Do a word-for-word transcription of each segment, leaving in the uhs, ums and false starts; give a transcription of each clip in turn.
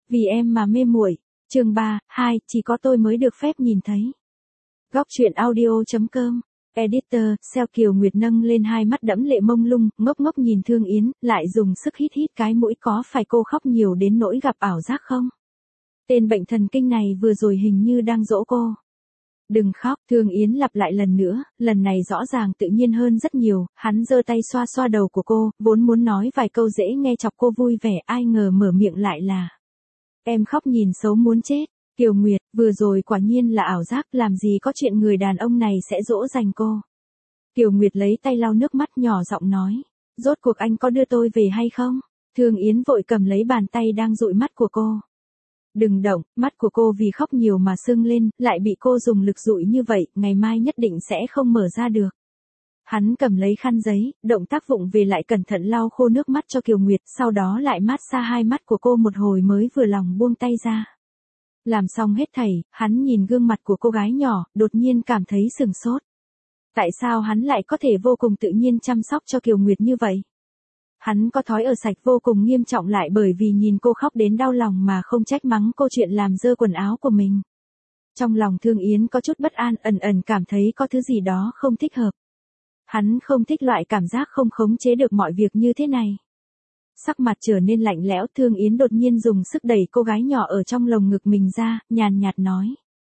Vì em mà mê muội. Chương ba, hai, chỉ có tôi mới được phép nhìn thấy. Góc truyện audio.com. Editor, Seo Kiều Nguyệt nâng lên hai mắt đẫm lệ mông lung, ngốc ngốc nhìn Thương Yến, lại dùng sức hít hít cái mũi. Có phải cô khóc nhiều đến nỗi gặp ảo giác không? Tên bệnh thần kinh này vừa rồi hình như đang dỗ cô. Đừng khóc, Thương Yến lặp lại lần nữa, lần này rõ ràng tự nhiên hơn rất nhiều. Hắn giơ tay xoa xoa đầu của cô, vốn muốn nói vài câu dễ nghe chọc cô vui vẻ, ai ngờ mở miệng lại là: em khóc nhìn xấu muốn chết. Kiều Nguyệt, vừa rồi quả nhiên là ảo giác, làm gì có chuyện người đàn ông này sẽ dỗ dành cô. Kiều Nguyệt lấy tay lau nước mắt, nhỏ giọng nói: rốt cuộc anh có đưa tôi về hay không? Thương Yến vội cầm lấy bàn tay đang dụi mắt của cô. Đừng động, mắt của cô vì khóc nhiều mà sưng lên, lại bị cô dùng lực dụi như vậy, ngày mai nhất định sẽ không mở ra được. Hắn cầm lấy khăn giấy, động tác vụng về lại cẩn thận lau khô nước mắt cho Kiều Nguyệt, sau đó lại mát xa hai mắt của cô một hồi mới vừa lòng buông tay ra. Làm xong hết thảy, hắn nhìn gương mặt của cô gái nhỏ, đột nhiên cảm thấy sừng sốt. Tại sao hắn lại có thể vô cùng tự nhiên chăm sóc cho Kiều Nguyệt như vậy? Hắn có thói ở sạch vô cùng nghiêm trọng, lại bởi vì nhìn cô khóc đến đau lòng mà không trách mắng cô chuyện làm dơ quần áo của mình. Trong lòng Thương Yến có chút bất an, ẩn ẩn cảm thấy có thứ gì đó không thích hợp. Hắn không thích loại cảm giác không khống chế được mọi việc như thế này. Sắc mặt trở nên lạnh lẽo, Thương Yến đột nhiên dùng sức đẩy cô gái nhỏ ở trong lồng ngực mình ra, nhàn nhạt nói: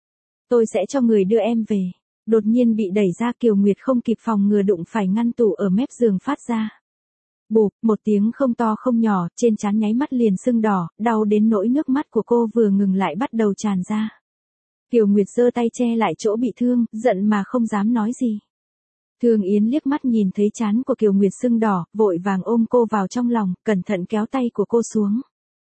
tôi sẽ cho người đưa em về. Đột nhiên bị đẩy ra, Kiều Nguyệt không kịp phòng ngừa đụng phải ngăn tủ ở mép giường phát ra. Bụp, một tiếng không to không nhỏ, trên trán nháy mắt liền sưng đỏ, đau đến nỗi nước mắt của cô vừa ngừng lại bắt đầu tràn ra. Kiều Nguyệt giơ tay che lại chỗ bị thương, giận mà không dám nói gì. Thương Yến liếc mắt nhìn thấy trán của Kiều Nguyệt sưng đỏ, vội vàng ôm cô vào trong lòng, cẩn thận kéo tay của cô xuống.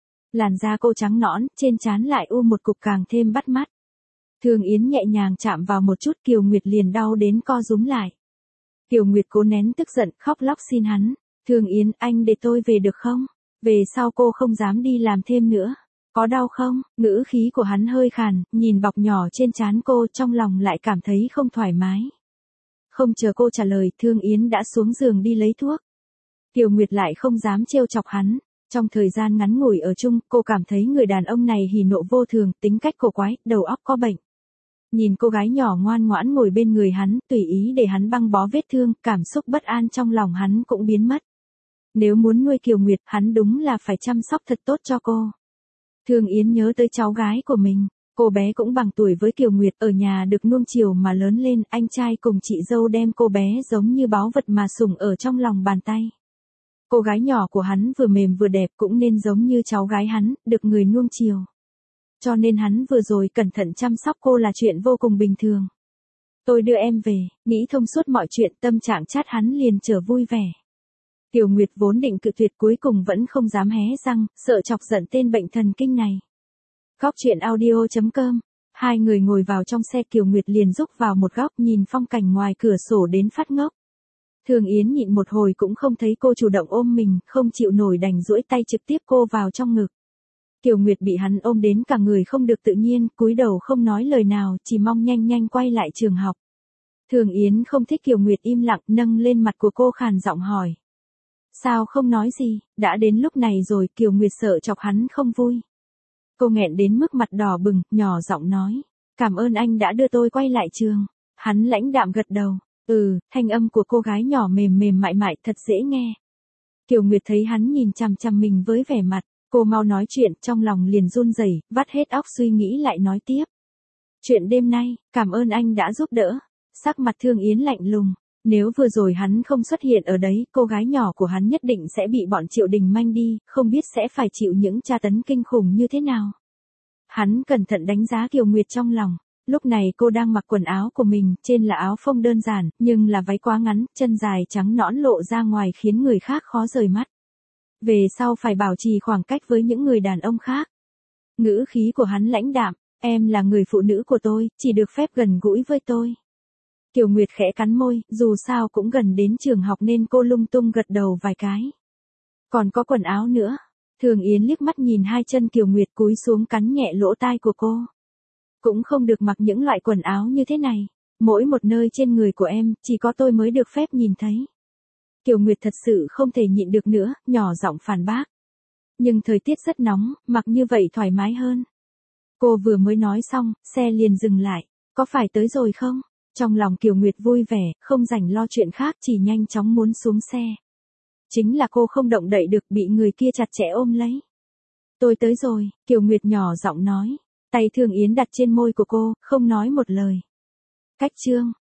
Làn da cô trắng nõn, trên trán lại u một cục càng thêm bắt mắt. Thương Yến nhẹ nhàng chạm vào một chút, Kiều Nguyệt liền đau đến co rúm lại. Kiều Nguyệt cố nén tức giận, khóc lóc xin hắn: Thương Yến, anh để tôi về được không? Về sau cô không dám đi làm thêm nữa. Có đau không? Ngữ khí của hắn hơi khàn, nhìn bọc nhỏ trên trán cô, trong lòng lại cảm thấy không thoải mái. Không chờ cô trả lời, Thương Yến đã xuống giường đi lấy thuốc. Kiều Nguyệt lại không dám trêu chọc hắn. Trong thời gian ngắn ngủi ở chung, cô cảm thấy người đàn ông này hỉ nộ vô thường, tính cách cổ quái, đầu óc có bệnh. Nhìn cô gái nhỏ ngoan ngoãn ngồi bên người hắn, tùy ý để hắn băng bó vết thương, cảm xúc bất an trong lòng hắn cũng biến mất. Nếu muốn nuôi Kiều Nguyệt, hắn đúng là phải chăm sóc thật tốt cho cô. Thương Yến nhớ tới cháu gái của mình. Cô bé cũng bằng tuổi với Kiều Nguyệt, ở nhà được nuông chiều mà lớn lên, anh trai cùng chị dâu đem cô bé giống như báu vật mà sủng ở trong lòng bàn tay. Cô gái nhỏ của hắn vừa mềm vừa đẹp, cũng nên giống như cháu gái hắn, được người nuông chiều. Cho nên hắn vừa rồi cẩn thận chăm sóc cô là chuyện vô cùng bình thường. Tôi đưa em về, nghĩ thông suốt mọi chuyện, tâm trạng chát hắn liền trở vui vẻ. Kiều Nguyệt vốn định cự tuyệt, cuối cùng vẫn không dám hé răng, sợ chọc giận tên bệnh thần kinh này. Góc truyện audio.com. Hai người ngồi vào trong xe, Kiều Nguyệt liền rúc vào một góc nhìn phong cảnh ngoài cửa sổ đến phát ngốc. Thương Yến nhịn một hồi cũng không thấy cô chủ động ôm mình, không chịu nổi đành duỗi tay trực tiếp cô vào trong ngực. Kiều Nguyệt bị hắn ôm đến cả người không được tự nhiên, cúi đầu không nói lời nào, chỉ mong nhanh nhanh quay lại trường học. Thương Yến không thích Kiều Nguyệt im lặng, nâng lên mặt của cô khàn giọng hỏi: sao không nói gì? Đã đến lúc này rồi. Kiều Nguyệt sợ chọc hắn không vui. Cô nghẹn đến mức mặt đỏ bừng, nhỏ giọng nói: cảm ơn anh đã đưa tôi quay lại trường. Hắn lãnh đạm gật đầu. Ừ, thanh âm của cô gái nhỏ mềm mềm mại mại, thật dễ nghe. Kiều Nguyệt thấy hắn nhìn chằm chằm mình với vẻ mặt, cô mau nói chuyện, trong lòng liền run rẩy, vắt hết óc suy nghĩ lại nói tiếp. Chuyện đêm nay, cảm ơn anh đã giúp đỡ. Sắc mặt Thương Yến lạnh lùng. Nếu vừa rồi hắn không xuất hiện ở đấy, cô gái nhỏ của hắn nhất định sẽ bị bọn Triệu Đình manh đi, không biết sẽ phải chịu những tra tấn kinh khủng như thế nào. Hắn cẩn thận đánh giá Kiều Nguyệt trong lòng. Lúc này cô đang mặc quần áo của mình, trên là áo phông đơn giản, nhưng là váy quá ngắn, chân dài trắng nõn lộ ra ngoài khiến người khác khó rời mắt. Về sau phải bảo trì khoảng cách với những người đàn ông khác. Ngữ khí của hắn lãnh đạm: em là người phụ nữ của tôi, chỉ được phép gần gũi với tôi. Kiều Nguyệt khẽ cắn môi, dù sao cũng gần đến trường học nên cô lung tung gật đầu vài cái. Còn có quần áo nữa. Thường Yến liếc mắt nhìn hai chân Kiều Nguyệt, cúi xuống cắn nhẹ lỗ tai của cô. Cũng không được mặc những loại quần áo như thế này. Mỗi một nơi trên người của em, chỉ có tôi mới được phép nhìn thấy. Kiều Nguyệt thật sự không thể nhịn được nữa, nhỏ giọng phản bác. Nhưng thời tiết rất nóng, mặc như vậy thoải mái hơn. Cô vừa mới nói xong, xe liền dừng lại. Có phải tới rồi không? Trong lòng Kiều Nguyệt vui vẻ, không rảnh lo chuyện khác, chỉ nhanh chóng muốn xuống xe. Chính là cô không động đậy được, bị người kia chặt chẽ ôm lấy. Tôi tới rồi, Kiều Nguyệt nhỏ giọng nói. Tay Thương Yến đặt trên môi của cô, không nói một lời. Cách chương